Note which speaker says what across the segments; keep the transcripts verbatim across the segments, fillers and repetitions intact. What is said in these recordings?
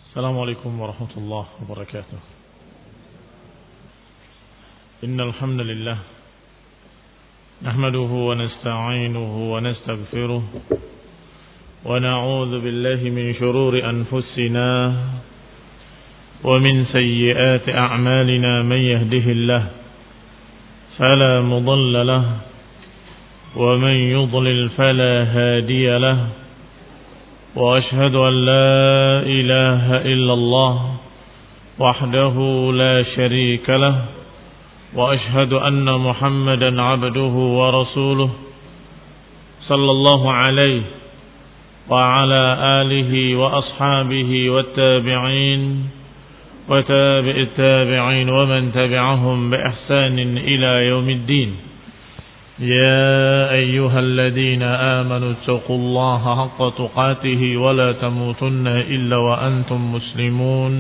Speaker 1: السلام عليكم ورحمة الله وبركاته. إن الحمد لله نحمده ونستعينه ونستغفره ونعوذ بالله من شرور أنفسنا ومن سيئات أعمالنا. من يهده الله فلا مضل له ومن يضلل فلا هادي له، وأشهد أن لا إله إلا الله وحده لا شريك له، وأشهد أن محمدا عبده ورسوله صلى الله عليه وعلى آله وأصحابه والتابعين وتابع التابعين ومن تبعهم بإحسان إلى يوم الدين. يا أيها الذين آمنوا اتقوا الله حق تقاته ولا تموتن إلا وأنتم مسلمون.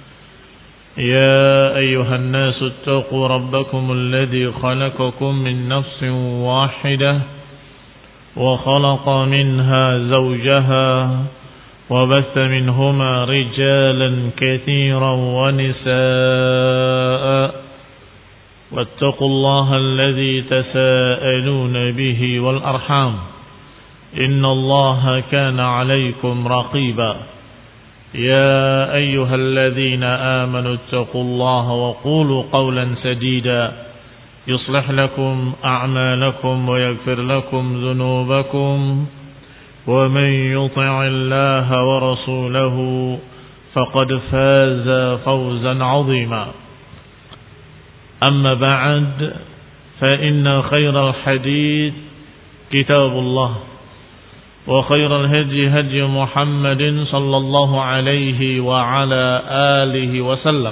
Speaker 1: يا أيها الناس اتقوا ربكم الذي خلقكم من نفس واحدة وخلق منها زوجها وبث منهما رجالا كثيرا ونساء، واتقوا الله الذي تساءلون به والأرحام إن الله كان عليكم رقيبا. يا أيها الذين آمنوا اتقوا الله وقولوا قولا سديدا يصلح لكم أعمالكم ويغفر لكم ذنوبكم، ومن يطع الله ورسوله فقد فاز فوزا عظيما. أما بعد فإن خير الحديث كتاب الله، وخير الهدي هدي محمد صلى الله عليه وعلى آله وسلم،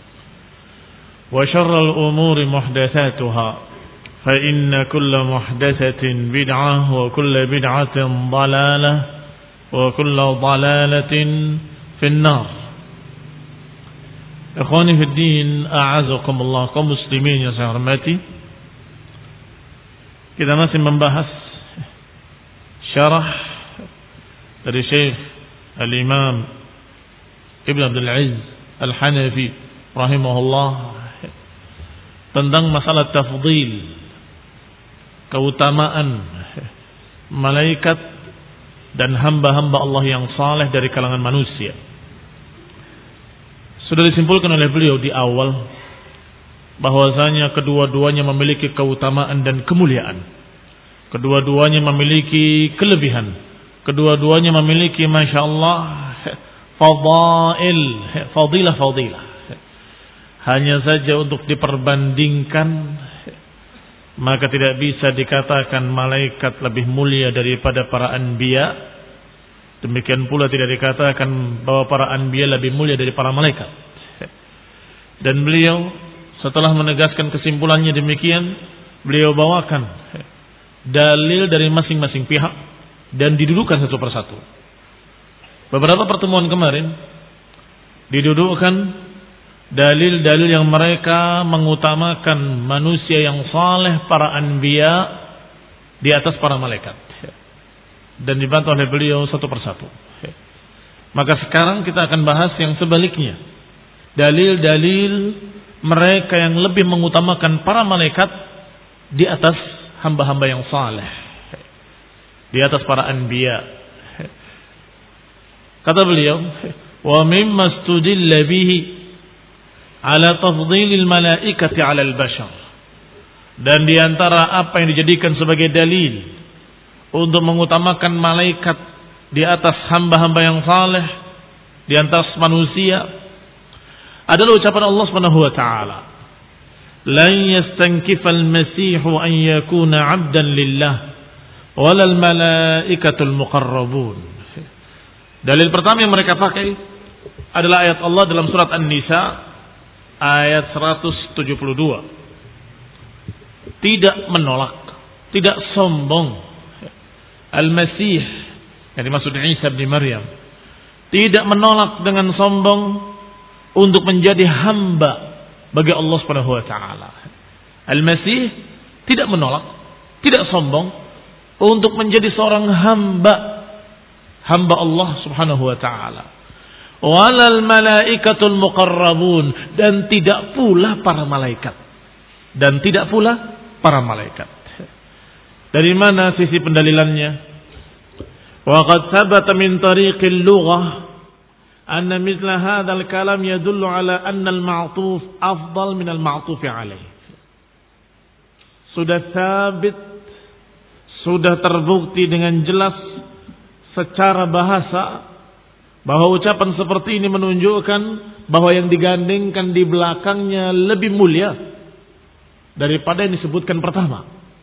Speaker 1: وشر الأمور محدثاتها فإن كل محدثة بدعة وكل بدعة ضلالة وكل ضلالة في النار. Ikhwani fiddin, a'azakumullah, kaum muslimin yang saya hormati. Kita masih membahas syarah dari Syekh Al-Imam Ibn Abdul Aziz Al-Hanafi rahimahullah tentang masalah tafdhil, keutamaan malaikat dan hamba-hamba Allah yang saleh dari kalangan manusia. Sudah disimpulkan oleh beliau di awal bahwasanya kedua-duanya memiliki keutamaan dan kemuliaan. Kedua-duanya memiliki kelebihan. Kedua-duanya memiliki Masya Allah fadail, fadilah-fadilah. Hanya saja untuk diperbandingkan, maka tidak bisa dikatakan malaikat lebih mulia daripada para anbiya. Demikian pula tidak dikatakan bahwa para anbiya lebih mulia dari para malaikat. Dan beliau setelah menegaskan kesimpulannya demikian, beliau bawakan dalil dari masing-masing pihak dan didudukan satu persatu. Beberapa pertemuan kemarin didudukkan dalil-dalil yang mereka mengutamakan manusia yang saleh, para anbiya di atas para malaikat, dan dibantah oleh beliau satu persatu. Maka sekarang kita akan bahas yang sebaliknya, dalil-dalil mereka yang lebih mengutamakan para malaikat di atas hamba-hamba yang saleh, di atas para anbiya. Kata beliau, wa mimma studilla bihi ala tafdhilil malaikati ala al-bashar, dan di antara apa yang dijadikan sebagai dalil untuk mengutamakan malaikat di atas hamba-hamba yang saleh, di atas manusia, adalah ucapan Allah Subhanahu wa taala, "Lan yastankifal masihu an yakuna 'abdan lillah walal malaikatul muqarrabun." Dalil pertama yang mereka pakai adalah ayat Allah dalam surat An-Nisa ayat seratus tujuh puluh dua. Tidak menolak, tidak sombong Al-Masih, yang dimaksud Isa bin Maryam, tidak menolak dengan sombong untuk menjadi hamba bagi Allah Subhanahu wa taala. Al-Masih tidak menolak, tidak sombong untuk menjadi seorang hamba, hamba Allah Subhanahu wa taala. walal malaikatul muqarrabun, dan tidak pula para malaikat. Dan tidak pula para malaikat. Dari mana sisi pendalilannya? Wa qad thabata min tariqil lughah anna mithla hadzal kalam yadullu ala anna al-ma'tuf afdal min al-ma'tuf alaih. Sudah sabit, sudah terbukti dengan jelas secara bahasa bahwa ucapan seperti ini menunjukkan bahwa yang digandengkan di belakangnya lebih mulia daripada yang disebutkan pertama.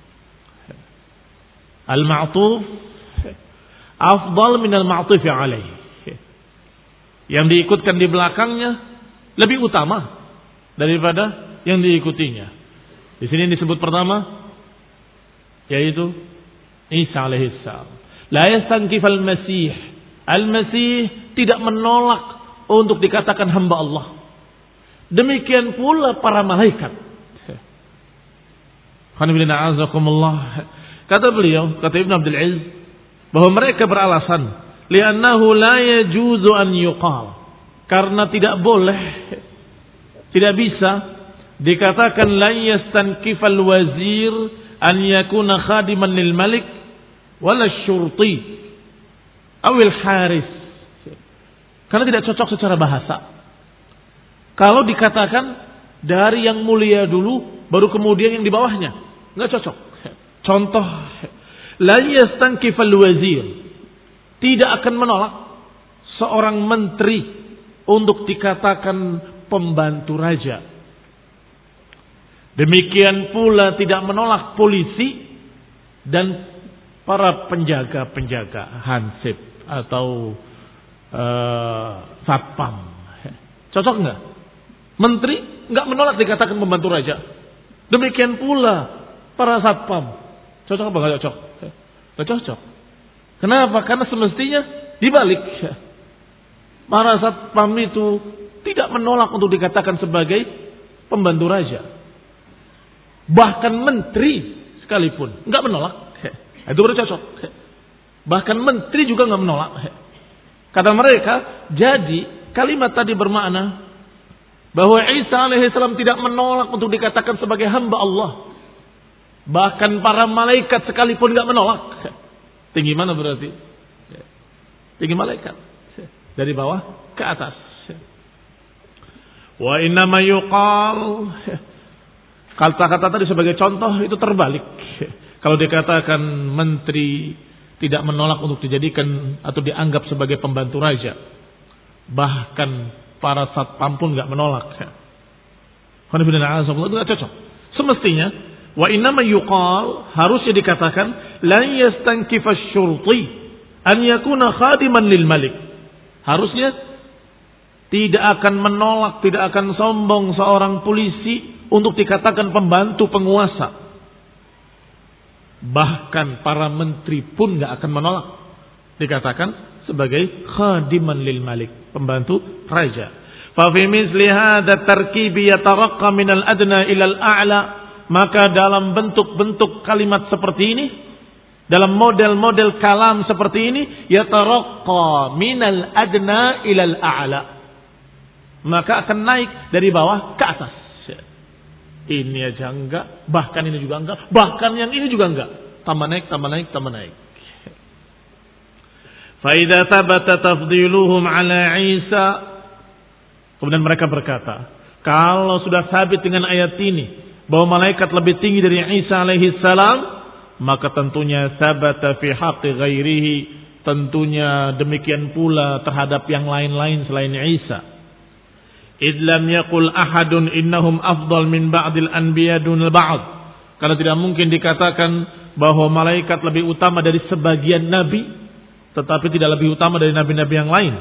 Speaker 1: Al-ma'tuf afdal min al-ma'tuf alaih. Yang diikutkan di belakangnya lebih utama daripada yang diikutinya. Di sini disebut pertama yaitu Isa alaihissalam. La yastankif al-Masih. Al-Masih tidak menolak untuk dikatakan hamba Allah. Demikian pula para malaikat. Kata beliau, kata Ibn Abdul Aziz, bahwa mereka beralasan, li'annahu la yajuzu an yuqal, karena tidak boleh, tidak bisa dikatakan la yastankifal wazir an yakuna khadiman lil malik wala syurti awil haris, karena tidak cocok secara bahasa. Kalau dikatakan dari yang mulia dulu baru kemudian yang di bawahnya, nggak cocok. Contoh, la yastankifal wazir, tidak akan menolak seorang menteri untuk dikatakan pembantu raja. Demikian pula tidak menolak polisi dan para penjaga-penjaga hansip atau uh, satpam. Cocok nggak? Menteri nggak menolak dikatakan pembantu raja. Demikian pula para satpam. Cocok apa nggak cocok? Nggak cocok. Kenapa? Karena semestinya dibalik. Para satpam itu tidak menolak untuk dikatakan sebagai pembantu raja. Bahkan menteri sekalipun nggak menolak. Itu baru cocok. Bahkan menteri juga nggak menolak. Kata mereka, jadi kalimat tadi bermakna bahwa Isa alaihissalam tidak menolak untuk dikatakan sebagai hamba Allah. Bahkan para malaikat sekalipun nggak menolak. Tinggi mana berarti? Tinggi malaikat. Dari bawah ke atas. Wa innama yuqal. Kata-kata tadi sebagai contoh itu terbalik. Kalau dikatakan menteri tidak menolak untuk dijadikan atau dianggap sebagai pembantu raja. Bahkan para satpam pun nggak menolak. Itu nggak cocok. Semestinya wa innama yuqal, harusnya dikatakan la yastankif asy-syurti an yakuna khadiman lil malik. Harusnya tidak akan menolak, tidak akan sombong seorang polisi untuk dikatakan pembantu penguasa. Bahkan para menteri pun enggak akan menolak dikatakan sebagai khadiman lil malik, pembantu raja. Fa fi misli hadha tarkibi yataraqqa min al adna ila al a'la. Maka dalam bentuk-bentuk kalimat seperti ini, dalam model-model kalam seperti ini, yataraqqa minal adna ilal a'la, maka akan naik dari bawah ke atas. Ini aja enggak, bahkan ini juga enggak, bahkan yang ini juga enggak. Tambah naik, tambah naik, tambah naik. Fa idza thabata tafdiluhum ala Isa, kemudian mereka berkata, kalau sudah sabit dengan ayat ini bahwa malaikat lebih tinggi dari Isa alaihi salam, maka tentunya sabata fi haqqi ghairihi, tentunya demikian pula terhadap yang lain-lain selain Isa. Id lam yaqul ahadun innahum afdal min ba'dil anbiya dunal ba'd. Karena tidak mungkin dikatakan bahwa malaikat lebih utama dari sebagian nabi, tetapi tidak lebih utama dari nabi-nabi yang lain.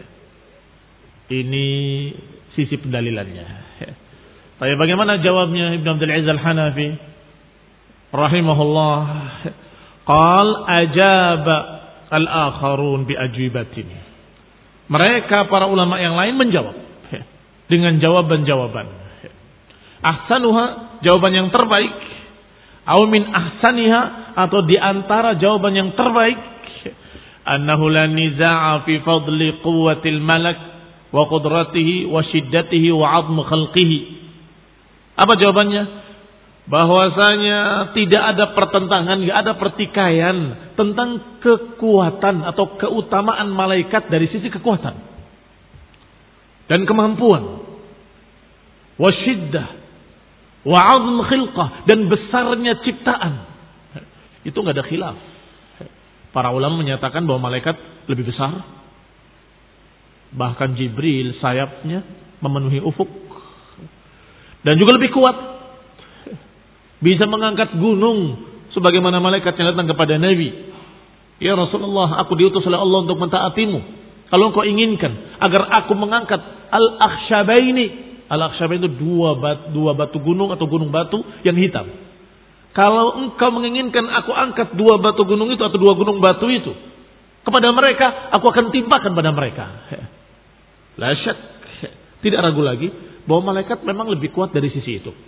Speaker 1: Ini sisi pendalilannya. Tapi bagaimana jawabnya Ibn Abdul Aziz Al-Hanafi rahimahullah? Qal ajaba al-akharun bi ajwibatin. Mereka para ulama yang lain menjawab dengan jawaban-jawaban. Ahsanuha, jawaban yang terbaik, aw min ahsaniha, atau di antara jawaban yang terbaik, annahu la nizaa'a fi fadli quwwatil malak wa qudratihi wa syiddatihi wa 'azm khalqihi. Apa jawabannya? Bahwasanya tidak ada pertentangan, tidak ada pertikaian tentang kekuatan atau keutamaan malaikat dari sisi kekuatan dan kemampuan, wa syiddah wa 'azm khilqah, dan besarnya ciptaan. Itu enggak ada khilaf. Para ulama menyatakan bahwa malaikat lebih besar. Bahkan Jibril sayapnya memenuhi ufuk. Dan juga lebih kuat. Bisa mengangkat gunung sebagaimana malaikat yang datang kepada Nabi. Ya Rasulullah, aku diutus oleh Allah untuk mentaatimu. Kalau engkau inginkan agar aku mengangkat al-akhsyabaini. Al-akhsyabaini itu dua batu, dua batu gunung atau gunung batu yang hitam. Kalau engkau menginginkan aku angkat dua batu gunung itu atau dua gunung batu itu kepada mereka, aku akan timpakan pada mereka. La syak, tidak ragu lagi bahwa malaikat memang lebih kuat dari sisi itu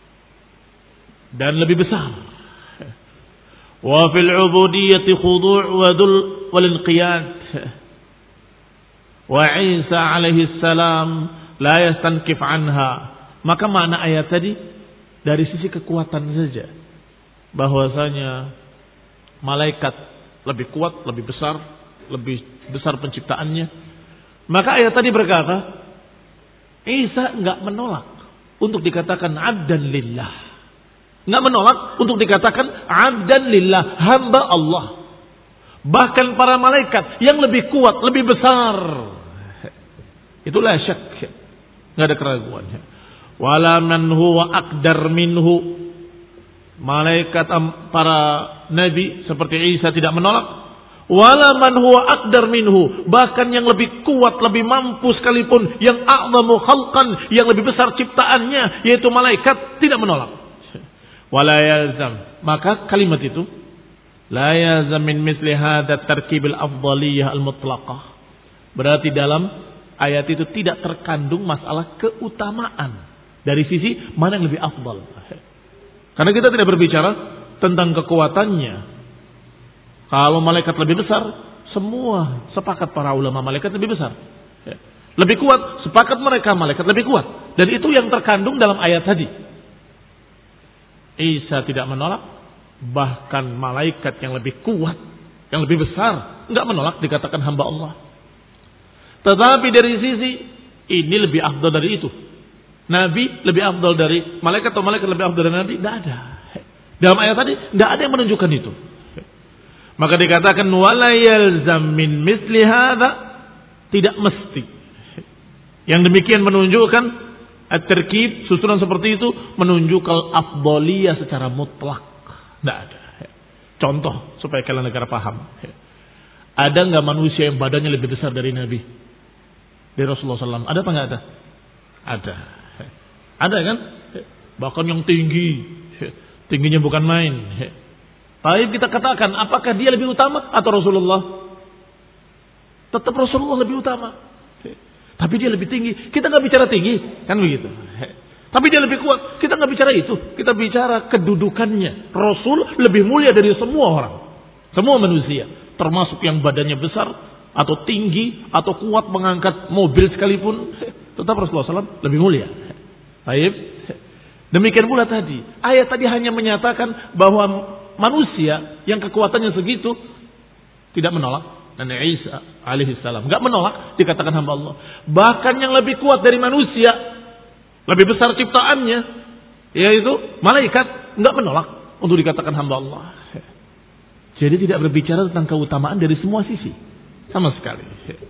Speaker 1: dan lebih besar. Wa fil ubudiyyati khudu' wa dhul wal inqiyad. Wa Isa alaihi salam la yastankif anha. Maka makna ayat tadi dari sisi kekuatan saja, bahwasanya malaikat lebih kuat, lebih besar, lebih besar penciptaannya. Maka ayat tadi berkata, Isa enggak menolak untuk dikatakan abdan lillah. Enggak menolak untuk dikatakan abdan lillah, hamba Allah. Bahkan para malaikat yang lebih kuat, lebih besar. Itulah syak. Enggak ada keraguan. Wala man huwa aqdar minhu. Malaikat para nabi seperti Isa tidak menolak. Wala man huwa aqdar minhu, bahkan yang lebih kuat, lebih mampu sekalipun, yang a'zamu khalqan, yang lebih besar ciptaannya, yaitu malaikat, tidak menolak. Wala yalzam, maka kalimat itu la yalzam min misli hadha tarkib al-afdaliyah al-mutlaqah. Berarti dalam ayat itu tidak terkandung masalah keutamaan dari sisi mana yang lebih afdal. Karena kita tidak berbicara tentang kekuatannya. Kalau malaikat lebih besar, semua sepakat para ulama malaikat lebih besar. Lebih kuat, sepakat mereka malaikat lebih kuat. Dan itu yang terkandung dalam ayat tadi. Isa tidak menolak, bahkan malaikat yang lebih kuat, yang lebih besar, enggak menolak dikatakan hamba Allah. Tetapi dari sisi ini lebih afdal dari itu. Nabi lebih afdal dari malaikat atau malaikat lebih afdal dari Nabi? Tidak ada. Dalam ayat tadi tidak ada yang menunjukkan itu. Maka dikatakan wala yalzam min misli hadza, tidak mesti. Yang demikian menunjukkan at-tarkib, susunan seperti itu menunjukkan afdaliyah secara mutlak. Tidak ada. Contoh supaya kalian negara paham. Ada enggak manusia yang badannya lebih besar dari Nabi? Dari Rasulullah sallallahu alaihi wasallam. Ada apa enggak ada? Ada. Ada kan? Bahkan yang tinggi. Tingginya bukan main. Tapi kita katakan, apakah dia lebih utama atau Rasulullah? Tetap Rasulullah lebih utama. Tapi dia lebih tinggi. Kita nggak bicara tinggi, kan begitu. Tapi dia lebih kuat. Kita nggak bicara itu. Kita bicara kedudukannya. Rasul lebih mulia dari semua orang, semua manusia, termasuk yang badannya besar atau tinggi atau kuat mengangkat mobil sekalipun. Tetap Rasulullah sallallahu alaihi wasallam lebih mulia. Baik. Demikian pula tadi. Ayat tadi hanya menyatakan bahwa manusia yang kekuatannya segitu tidak menolak. Dan Isa alaihi salam enggak menolak dikatakan hamba Allah. Bahkan yang lebih kuat dari manusia, lebih besar ciptaannya, yaitu malaikat, enggak menolak untuk dikatakan hamba Allah. Jadi tidak berbicara tentang keutamaan dari semua sisi sama sekali.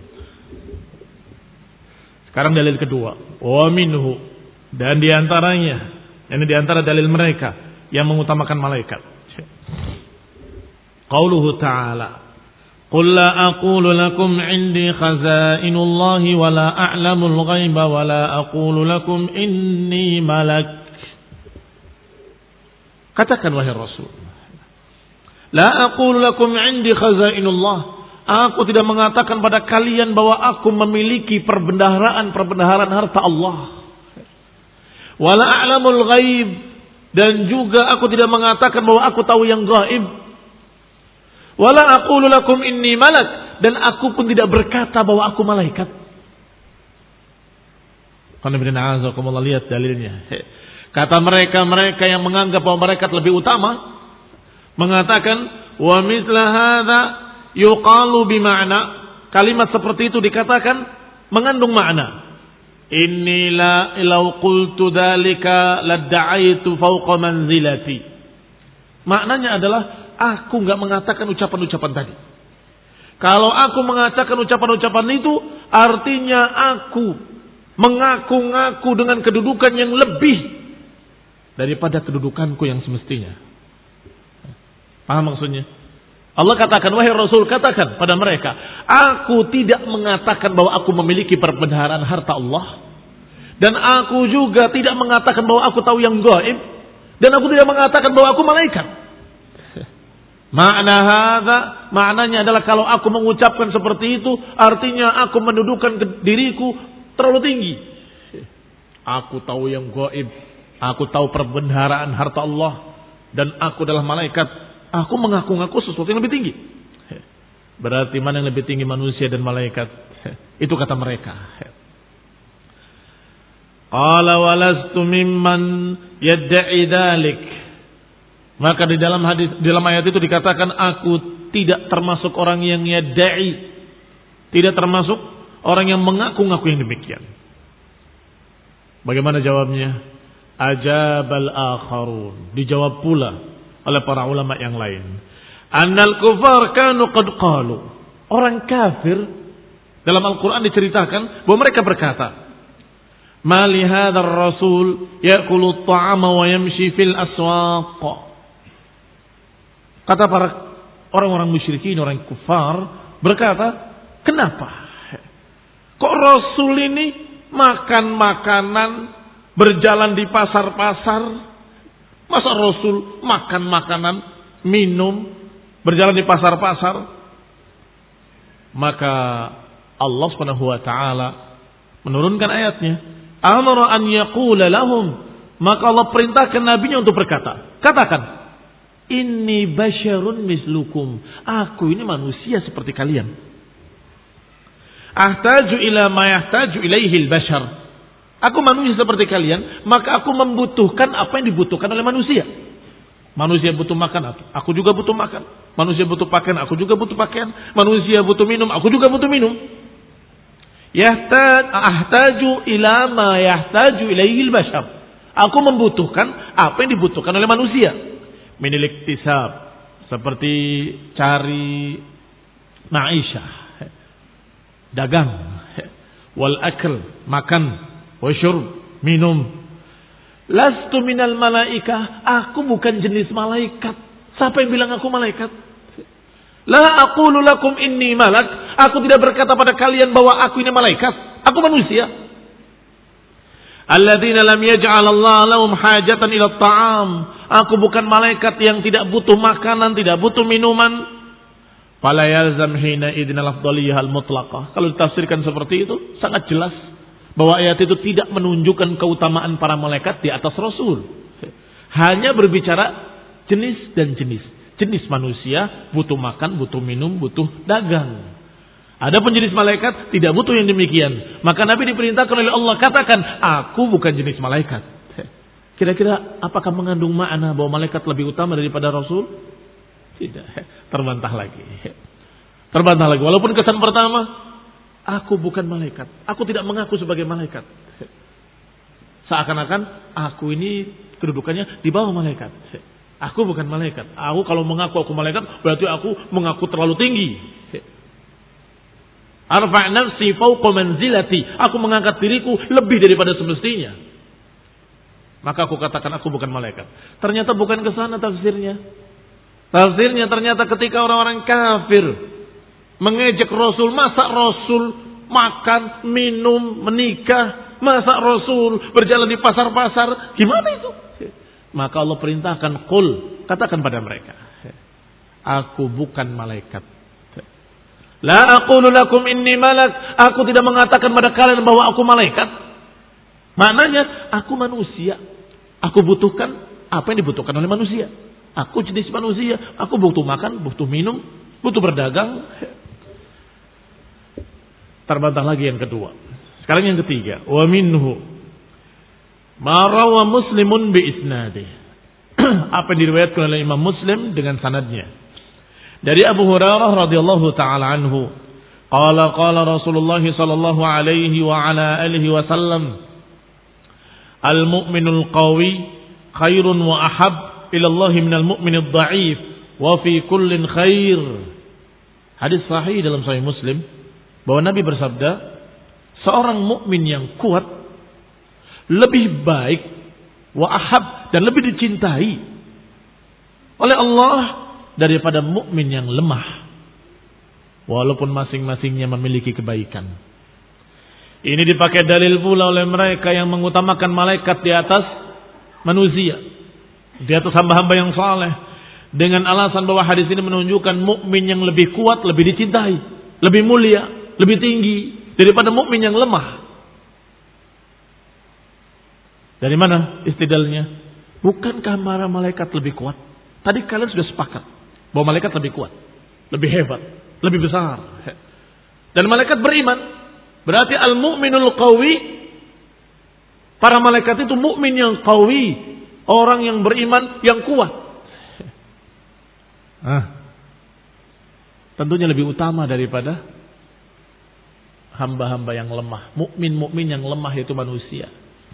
Speaker 1: Sekarang dalil kedua, wa minhu, dan diantaranya, ini diantara dalil mereka yang mengutamakan malaikat. Qauluhu ta'ala, qul la aqulu lakum indi khaza'inullahi wa la a'lamul ghaiba wa la aqulu lakum inni malak. Katakan wahai Rasul, la aqulu lakum indi khaza'inullah, aku tidak mengatakan pada kalian bahwa aku memiliki perbendaharaan-perbendaharaan harta Allah. Wa la a'lamul ghaib, dan juga aku tidak mengatakan bahwa aku tahu yang gaib. Wala aqulu lakum inni malak, dan aku pun tidak berkata bahwa aku malaikat. Qanibillah, lihat dalilnya. Kata mereka-mereka yang menganggap bahwa mereka lebih utama, mengatakan wa mithla hadza yuqalu bima'na, kalimat seperti itu dikatakan mengandung makna. Inni la law qultu dzalika ladda'aitu fawqa manzilati. Maknanya adalah aku enggak mengatakan ucapan-ucapan tadi. Kalau aku mengatakan ucapan-ucapan itu, artinya aku mengaku-ngaku dengan kedudukan yang lebih daripada kedudukanku yang semestinya. Paham maksudnya? Allah katakan, wahai Rasul, katakan pada mereka, aku tidak mengatakan bahwa aku memiliki perbendaharaan harta Allah, dan aku juga tidak mengatakan bahwa aku tahu yang gaib, dan aku tidak mengatakan bahwa aku malaikat. Makna hadza, maknanya adalah kalau aku mengucapkan seperti itu, artinya aku mendudukan diriku terlalu tinggi. Aku tahu yang gaib, aku tahu perbendaharaan harta Allah, dan aku adalah malaikat. Aku mengaku-ngaku sesuatu yang lebih tinggi. Berarti mana yang lebih tinggi, manusia dan malaikat? Itu kata mereka. Qala walastu mimman yadda'i dzalik. Maka di dalam hadis, dalam ayat itu dikatakan aku tidak termasuk orang yang yadda'i, tidak termasuk orang yang mengaku-ngaku yang demikian. Bagaimana jawabnya? Ajabal akharun. Dijawab pula oleh para ulama yang lain. Annal kufar kanu qad qalu. Orang kafir dalam Al-Quran diceritakan bahwa mereka berkata, ma li hadzal rasul ya'kulu at-ta'ama wa yamshi fil aswaq. Kata para orang-orang musyrikin, orang kufar berkata, kenapa kok Rasul ini makan makanan, berjalan di pasar-pasar? Masa Rasul makan makanan, minum, berjalan di pasar-pasar? Maka Allah Subhanahu wa taala menurunkan ayatnya, amara an yaqula lahum, maka Allah perintahkan nabinya untuk berkata, katakan, inni basyarun mislukum, aku ini manusia seperti kalian. Ahtaju ila ma yahtaju ilaihi al-bashar. Aku manusia seperti kalian, maka aku membutuhkan apa yang dibutuhkan oleh manusia. Manusia butuh makan, aku juga butuh makan. Manusia butuh pakaian, aku juga butuh pakaian. Manusia butuh minum, aku juga butuh minum. Yahtaju ahtaju ila ma yahtaju ilaihi al-bashar. Aku membutuhkan apa yang dibutuhkan oleh manusia. Minil iktisab, seperti cari ma'isyah, dagang, wal akl, makan, wasyurb, minum. Lastu minal malaikah, aku bukan jenis malaikat. Siapa yang bilang aku malaikat? La aqulu lakum inni malak, aku tidak berkata pada kalian bahwa aku ini malaikat. Aku manusia. Alladzina lam yaj'al Allah lahum hajatan ila ta'am. Aku bukan malaikat yang tidak butuh makanan, tidak butuh minuman. Fala yalzam hina idnal afdaliyah al-mutlaqah. Kalau ditafsirkan seperti itu, sangat jelas bahwa ayat itu tidak menunjukkan keutamaan para malaikat di atas Rasul. Hanya berbicara jenis dan jenis. Jenis manusia butuh makan, butuh minum, butuh dagang. Adapun jenis malaikat tidak butuh yang demikian. Maka Nabi diperintahkan oleh Allah, katakan, aku bukan jenis malaikat. Kira-kira apakah mengandung makna bahwa malaikat lebih utama daripada Rasul? Tidak. Terbantah lagi. Terbantah lagi. Walaupun kesan pertama, aku bukan malaikat. Aku tidak mengaku sebagai malaikat. Seakan-akan aku ini kedudukannya di bawah malaikat. Aku bukan malaikat. Aku kalau mengaku aku malaikat, berarti aku mengaku terlalu tinggi. Arfa' nafsi fawqa manzilati. Aku mengangkat diriku lebih daripada semestinya. Maka aku katakan aku bukan malaikat. Ternyata bukan ke sana tafsirnya. Tafsirnya ternyata ketika orang-orang kafir mengejek Rasul, masa Rasul makan, minum, menikah, masa Rasul berjalan di pasar-pasar, gimana itu? Maka Allah perintahkan, qul, katakan pada mereka, aku bukan malaikat. La aqulu lakum inni malak, aku tidak mengatakan pada kalian bahwa aku malaikat. Maknanya aku manusia. Aku butuhkan apa yang dibutuhkan oleh manusia. Aku jenis manusia, aku butuh makan, butuh minum, butuh berdagang. Terbantah lagi yang kedua. Sekarang yang ketiga, wa minhu Ma rawa Muslimun bi isnadih. Apa yang diriwayatkan oleh Imam Muslim dengan sanadnya. Dari Abu Hurairah radhiyallahu taala anhu, qala qala Rasulullah sallallahu alaihi wa ala alihi wasallam, al-mu'minul qawi khairun wa ahab ila Allah minal mu'minid dha'if wa fi kullin khair. Hadis sahih dalam Sahih Muslim bahwa Nabi bersabda, seorang mukmin yang kuat lebih baik wa ahab dan lebih dicintai oleh Allah daripada mukmin yang lemah walaupun masing-masingnya memiliki kebaikan. Ini dipakai dalil pula oleh mereka yang mengutamakan malaikat di atas manusia, di atas hamba-hamba yang saleh, dengan alasan bahwa hadis ini menunjukkan mukmin yang lebih kuat lebih dicintai, lebih mulia, lebih tinggi daripada mukmin yang lemah. Dari mana istidlalnya? Bukankah para malaikat lebih kuat? Tadi kalian sudah sepakat bahwa malaikat lebih kuat, lebih hebat, lebih besar. Dan malaikat beriman. Berarti al-mu'minul qawi, para malaikat itu mukmin yang qawi, orang yang beriman yang kuat. Ah. Tentunya lebih utama daripada hamba-hamba yang lemah. Mukmin-mukmin yang lemah itu manusia.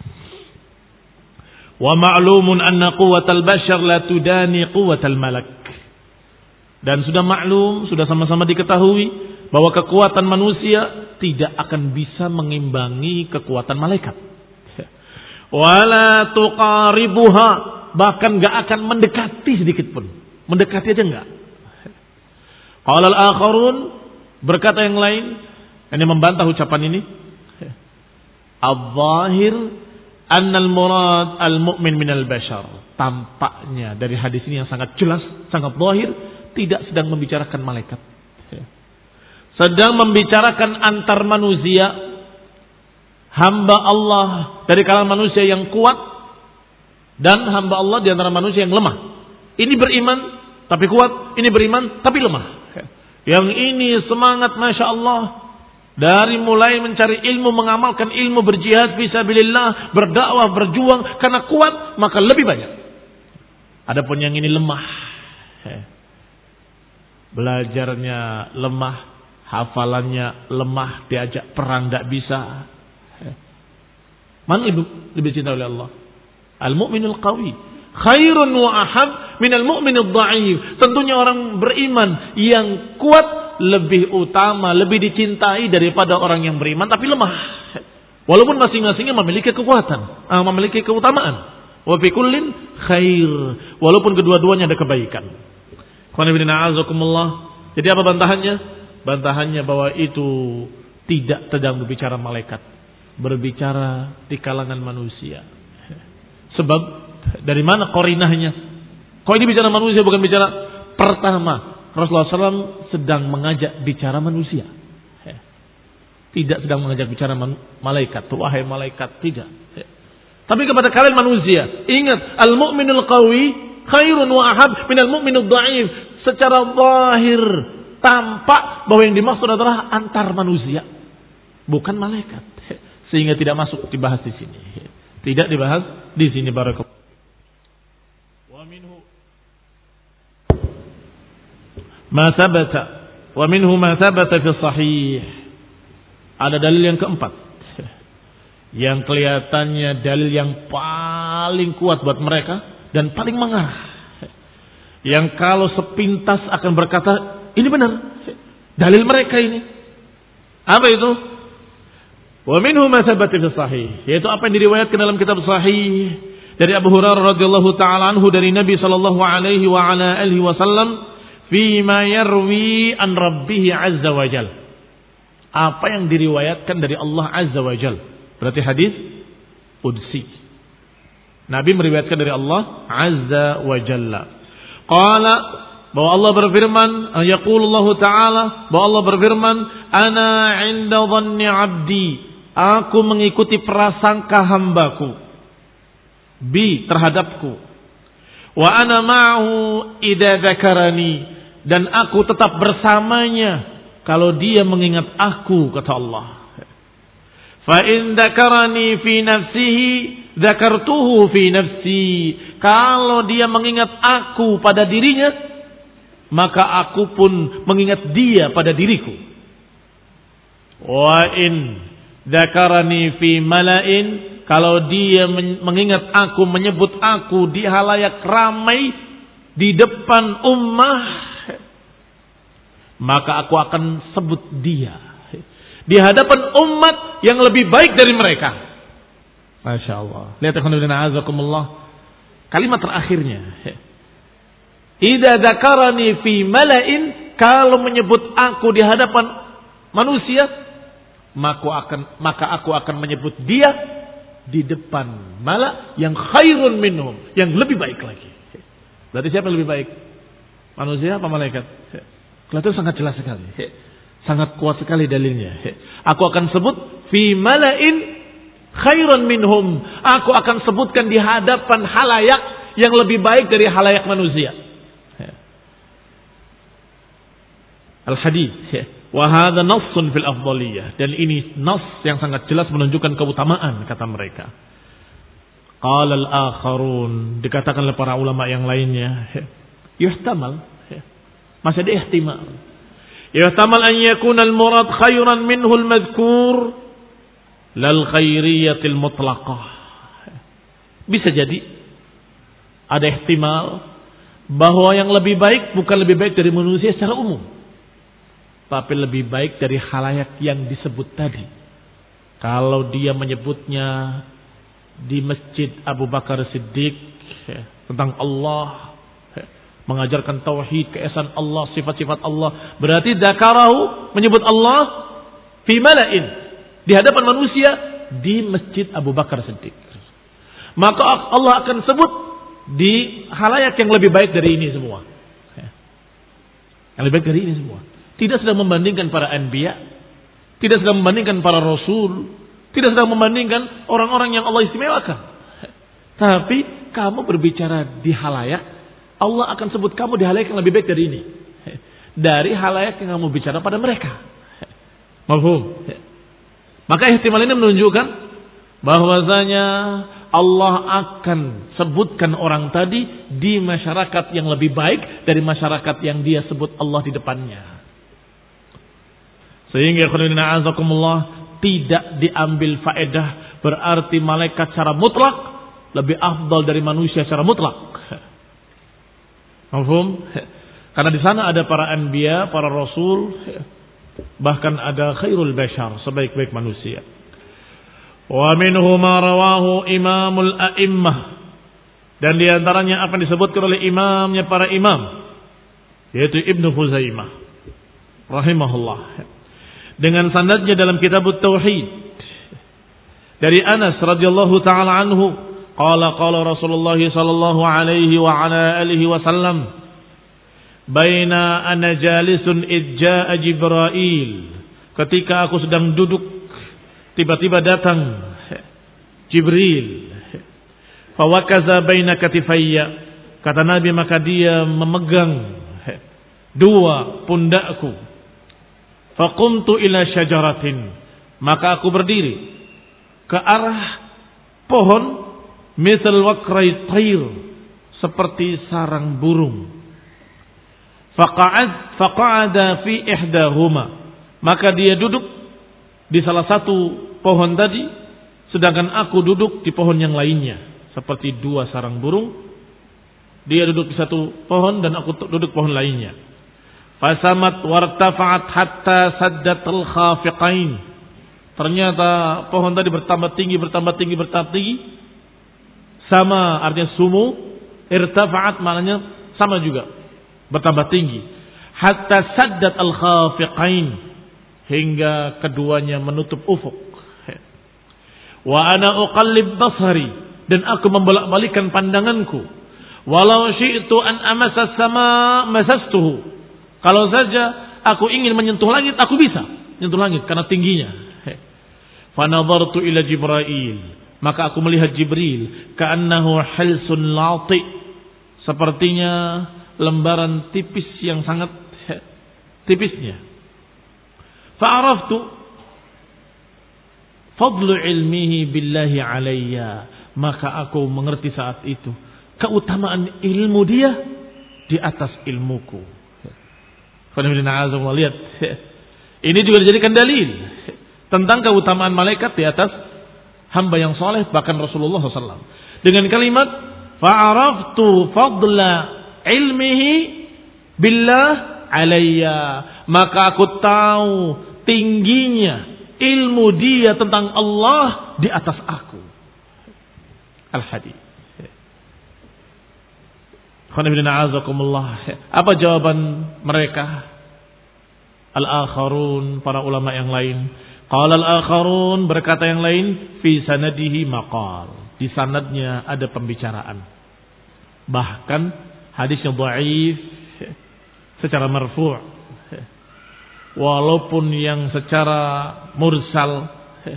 Speaker 1: Wa ma'lumun anna quwwatal bashar la tudani quwwatal malak. Dan sudah maklum, sudah sama-sama diketahui bahwa kekuatan manusia tidak akan bisa mengimbangi kekuatan malaikat. Wala tuqaribuha, bahkan enggak akan mendekati sedikit pun. Mendekati aja enggak. Qala al-akharun, berkata yang lain, ini membantah ucapan ini. Al-zahir annal murad al-mu'min minal bashar. Tampaknya dari hadis ini yang sangat jelas, sangat zahir, tidak sedang membicarakan malaikat. Sedang membicarakan antar manusia, hamba Allah dari kalangan manusia yang kuat dan hamba Allah di antara manusia yang lemah. Ini beriman tapi kuat, ini beriman tapi lemah. Yang ini semangat Masya Allah, dari mulai mencari ilmu, mengamalkan ilmu, berjihad fisabilillah, berdakwah, berjuang karena kuat, maka lebih banyak. Adapun yang ini lemah, belajarnya lemah, hafalannya lemah, diajak perang tidak bisa. Mana lebih, lebih cinta oleh Allah? Al-mu'minul qawi khairun wa ahab minal mu'minid dha'if. Tentunya orang beriman yang kuat lebih utama, lebih dicintai daripada orang yang beriman tapi lemah. Walaupun masing-masingnya memiliki kekuatan, memiliki keutamaan. Wa fi kullin khair. Walaupun kedua-duanya ada kebaikan. Jadi apa bantahannya? Bantahannya bahwa itu tidak sedang berbicara malaikat, berbicara di kalangan manusia. Sebab dari mana korinahnya? Kok ini bicara manusia bukan bicara? Pertama, Rasulullah shallallahu alaihi wasallam sedang mengajak bicara manusia, tidak sedang mengajak bicara malaikat. Wahai malaikat, tidak. Tapi kepada kalian manusia, ingat, al-mu'minul qawi khairun wa ahab minal mu'minul dha'if. Secara zahir tampak bahwa yang dimaksud adalah antar manusia, bukan malaikat. Sehingga tidak masuk dibahas di sini. Tidak dibahas di sini. Barakallahu. Wa minhu ma thabata wa minhu ma thabata fi sahih. Ada dalil yang keempat, yang kelihatannya dalil yang paling kuat buat mereka dan paling mengarah, yang kalau sepintas akan berkata ini benar dalil mereka ini. Apa itu? Wa minhu ma thabata fi sahih, yaitu apa yang diriwayatkan dalam kitab sahih dari Abu Hurairah radhiyallahu taala anhu dari Nabi sallallahu alaihi wa ala alihi wasallam fima yarwi an rabbih azza wa jal. Apa yang diriwayatkan dari Allah azza wa jal, berarti hadis qudsi. Nabi meriwayatkan dari Allah azza wa jalla. Qala, bahwa Allah berfirman, yaqulullahu ta'ala, bahwa Allah berfirman, ana 'inda dhanni 'abdi, aku mengikuti prasangka hambaku bi terhadapku. Wa ana ma'ahu idza dzakarani, dan aku tetap bersamanya kalau dia mengingat aku, kata Allah. Fa in dzakarani fi nafsihi dzakartuhu fi nafsi. Kalau dia mengingat aku pada dirinya, maka aku pun mengingat dia pada diriku. Wa in dzakarani fi mala'in, kalau dia mengingat aku, menyebut aku di halayak ramai di depan ummah, maka aku akan sebut dia di hadapan umat yang lebih baik dari mereka. Masya Allah. Lihat azakumullah. Kalimat terakhirnya. Idza dzakarani fi mala'in, kalau menyebut aku di hadapan manusia, maka akan maka aku akan menyebut dia di depan mala yang khairun minhum, yang lebih baik lagi. Berarti siapa yang lebih baik? Manusia apa malaikat? Kelihatan sangat jelas sekali. Sangat kuat sekali dalilnya. Aku akan sebut fi mala'in khairan minhum. Aku akan sebutkan di hadapan halayak yang lebih baik dari halayak manusia. Al-hadis. Wa hadha nassun fil afdaliyah. Dan ini nas yang sangat jelas menunjukkan keutamaan, kata mereka. Qala al-akharun. Dikatakan oleh para ulama yang lainnya. Yuhtamal. Masih ada ihtimal. Yuhtamal an yakuna al-murad khairan minhu al-madhkur lal khairiyatil mutlaqah. Bisa jadi ada ihtimal bahwa yang lebih baik bukan lebih baik dari manusia secara umum, tapi lebih baik dari khalayak yang disebut tadi. Kalau dia menyebutnya di Masjid Abu Bakar Siddiq tentang Allah, mengajarkan tauhid, keesaan Allah, sifat-sifat Allah, berarti dzakarahu, menyebut Allah fi mala'in, di hadapan manusia di Masjid Abu Bakar Siddiq. Maka Allah akan sebut di halayak yang lebih baik dari ini semua. Yang lebih baik dari ini semua. Tidak sedang membandingkan para anbiya, tidak sedang membandingkan para rasul, tidak sedang membandingkan orang-orang yang Allah istimewakan. Tapi kamu berbicara di halayak, Allah akan sebut kamu di halayak yang lebih baik dari ini, dari halayak yang kamu bicara pada mereka. Mafhum? Maka ihtimal ini menunjukkan bahwasanya Allah akan sebutkan orang tadi di masyarakat yang lebih baik dari masyarakat yang dia sebut Allah di depannya. Sehingga khairuddin azakumullah, tidak diambil faedah berarti malaikat secara mutlak lebih afdal dari manusia secara mutlak. Mafhum? Karena di sana ada para anbiya, para rasul, bahkan ada khairul bashar, sebaik-baik manusia. Wa minhu ma rawahu imamul a'immah, dan di antaranya apa yang disebutkan oleh imamnya para imam, yaitu Ibnu Khuzaimah rahimahullah, dengan sanadnya dalam kitab Tauhid dari Anas radhiyallahu taala anhu, qala qala Rasulullah sallallahu alaihi wa ala alihi wasallam, baina ana jalisun id jaa Jibril, ketika aku sedang duduk tiba-tiba datang Jibril, fawakaza baina katifayya, kata Nabi maka dia memegang dua pundakku, faqumtu ila syajaratin, maka aku berdiri ke arah pohon, misal waqrai tayr, seperti sarang burung, faqa'ad faqa'ada fi ihdahuma, maka dia duduk di salah satu pohon tadi, sedangkan aku duduk di pohon yang lainnya, seperti dua sarang burung. Dia duduk di satu pohon dan aku duduk pohon lainnya. Fasamat wartafa'at hatta saddatul khafiqain. Ternyata pohon tadi bertambah tinggi, bertambah tinggi, bertambah tinggi. Sama artinya sumu, irtafa'at maknanya sama juga, bertambah tinggi. Hatta saddat al khafiqain, hingga keduanya menutup ufuk. Wa ana uqallib basari, dan aku membolak-balikkan pandanganku. Walau syi'tu an amasa sama masastuhu, kalau saja aku ingin menyentuh langit, aku bisa menyentuh langit karena tingginya. Fa nadartu ila Jibril, maka aku melihat Jibril, ka'annahu hilsun lati, sepertinya lembaran tipis yang sangat tipisnya. Fa'araftu fadlu ilmihi billahi alayya, maka aku mengerti saat itu keutamaan ilmu dia di atas ilmuku. Lihat, ini juga dijadikan dalil tentang keutamaan malaikat di atas hamba yang soleh, bahkan Rasulullah shallallahu alaihi wasallam dengan kalimat fa'araftu fadla ilmihi billah alayya, maka aku tahu tingginya ilmu dia tentang Allah di atas aku. Al-Hadits. Apa jawaban mereka? Al-akharun, para ulama yang lain. Qala al-akharun, berkata yang lain, fi sanadihi maqal. Di sanadnya ada pembicaraan. Bahkan hadisnya dhaif secara marfu'. Walaupun yang secara mursal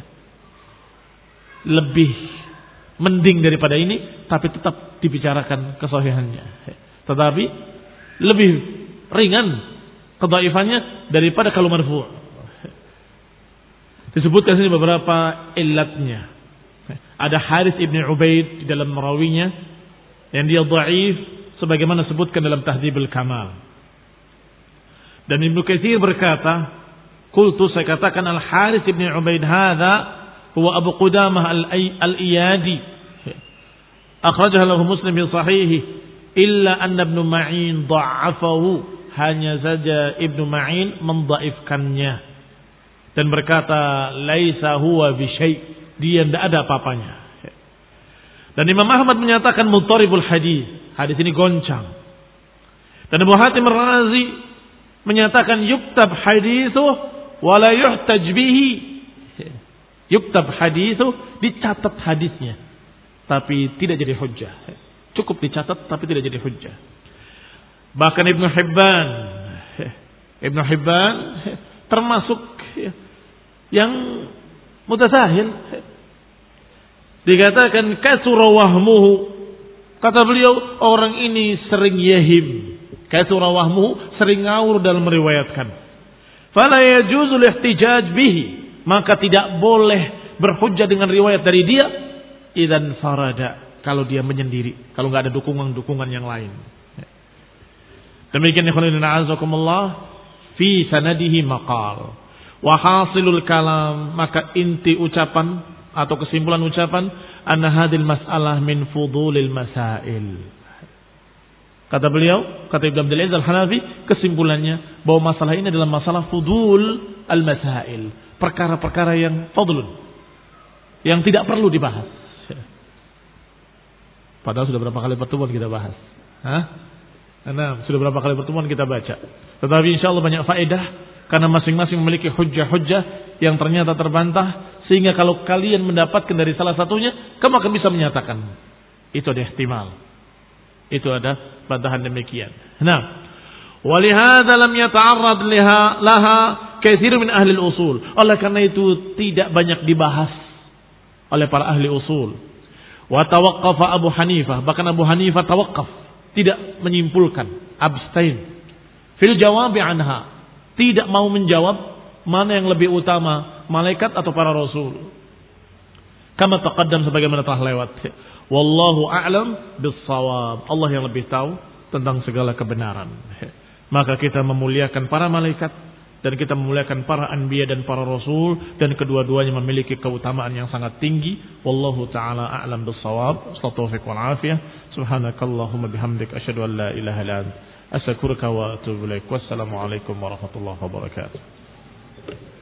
Speaker 1: lebih mending daripada ini, tapi tetap dibicarakan kesahihannya. Tetapi lebih ringan kedhaifannya daripada kalau marfu'. Disebutkan sini beberapa illatnya. Ada Harits ibn Ubaid di dalam rawinya yang dia dhaif sebagaimana sebutkan dalam Tahdzibul Kamal. Dan Ibnu Katsir berkata, qultu, saya katakan Al-Harits ibn Ubaid hadza huwa Abu Qudamah al-Iyadi. Akhrajahu lahu Muslim bi sahihi illa anna Ibnu Ma'in dha'afahu, hanya saja Ibnu Ma'in mendhaifkannya dan berkata laisa huwa bi syai', dia tidak ada apa-apanya. Dan Imam Ahmad menyatakan muttaribul hadis, hadis ini goncang. Dan Abu Hatim Ar-Razi menyatakan yuktab hadithu wa la yuhtaj bihi. Yuktab hadithu, dicatat hadisnya tapi tidak jadi hujjah. Cukup dicatat tapi tidak jadi hujjah. Bahkan Ibnu Hibban Ibnu Hibban termasuk yang mutasahil. Dikatakan kasura wahmuhu, kata beliau orang ini sering yahim. Kasura wahmuhu, sering ngawur dalam meriwayatkan. Fala yajuzul ihtijaj bihi, maka tidak boleh berhujjah dengan riwayat dari dia idzan farada, kalau dia menyendiri, kalau enggak ada dukungan-dukungan yang lain. Demikian ikhwan a'azakumullah, fi sanadihi maqal wa hasilul kalam, maka inti ucapan atau kesimpulan ucapan anna hadil mas'alah min fudulil masail. Kata beliau, kata Ibnu Abdul Aziz Al-Hanafi, kesimpulannya bahwa masalah ini adalah masalah fudul al-masail, perkara-perkara yang fadlun, yang tidak perlu dibahas. Padahal sudah berapa kali pertemuan kita bahas. Hah? Nah, sudah berapa kali pertemuan kita baca. Tetapi insya Allah banyak faedah, karena masing-masing memiliki hujjah-hujjah yang ternyata terbantah, sehingga kalau kalian mendapatkan dari salah satunya, kamu akan bisa menyatakan itu ada ihtimal, itu ada bantahan demikian. Nah, walihada lam yata'arrad liha laha katsir min ahli al-usul. Oleh karena itu tidak banyak dibahas oleh para ahli usul. Wa tawaqqafa Abu Hanifah, bahkan Abu Hanifah tawaqqaf, tidak menyimpulkan, abstain fil jawabi anha, tidak mau menjawab mana yang lebih utama, malaikat atau para rasul. Kama taqaddam, sebagaimana telah lewat. Wallahu a'lam bis-shawab, Allah yang lebih tahu tentang segala kebenaran. Maka kita memuliakan para malaikat dan kita memuliakan para anbiya dan para rasul, dan kedua-duanya memiliki keutamaan yang sangat tinggi. Wallahu taala a'lam bis-shawab. Taufiq wal afiyah. Subhanakallahumma bihamdik asyhadu an la ilaha illa anta astaghfiruka wa atubu ilaik. Wassalamu alaikum warahmatullahi wabarakatuh.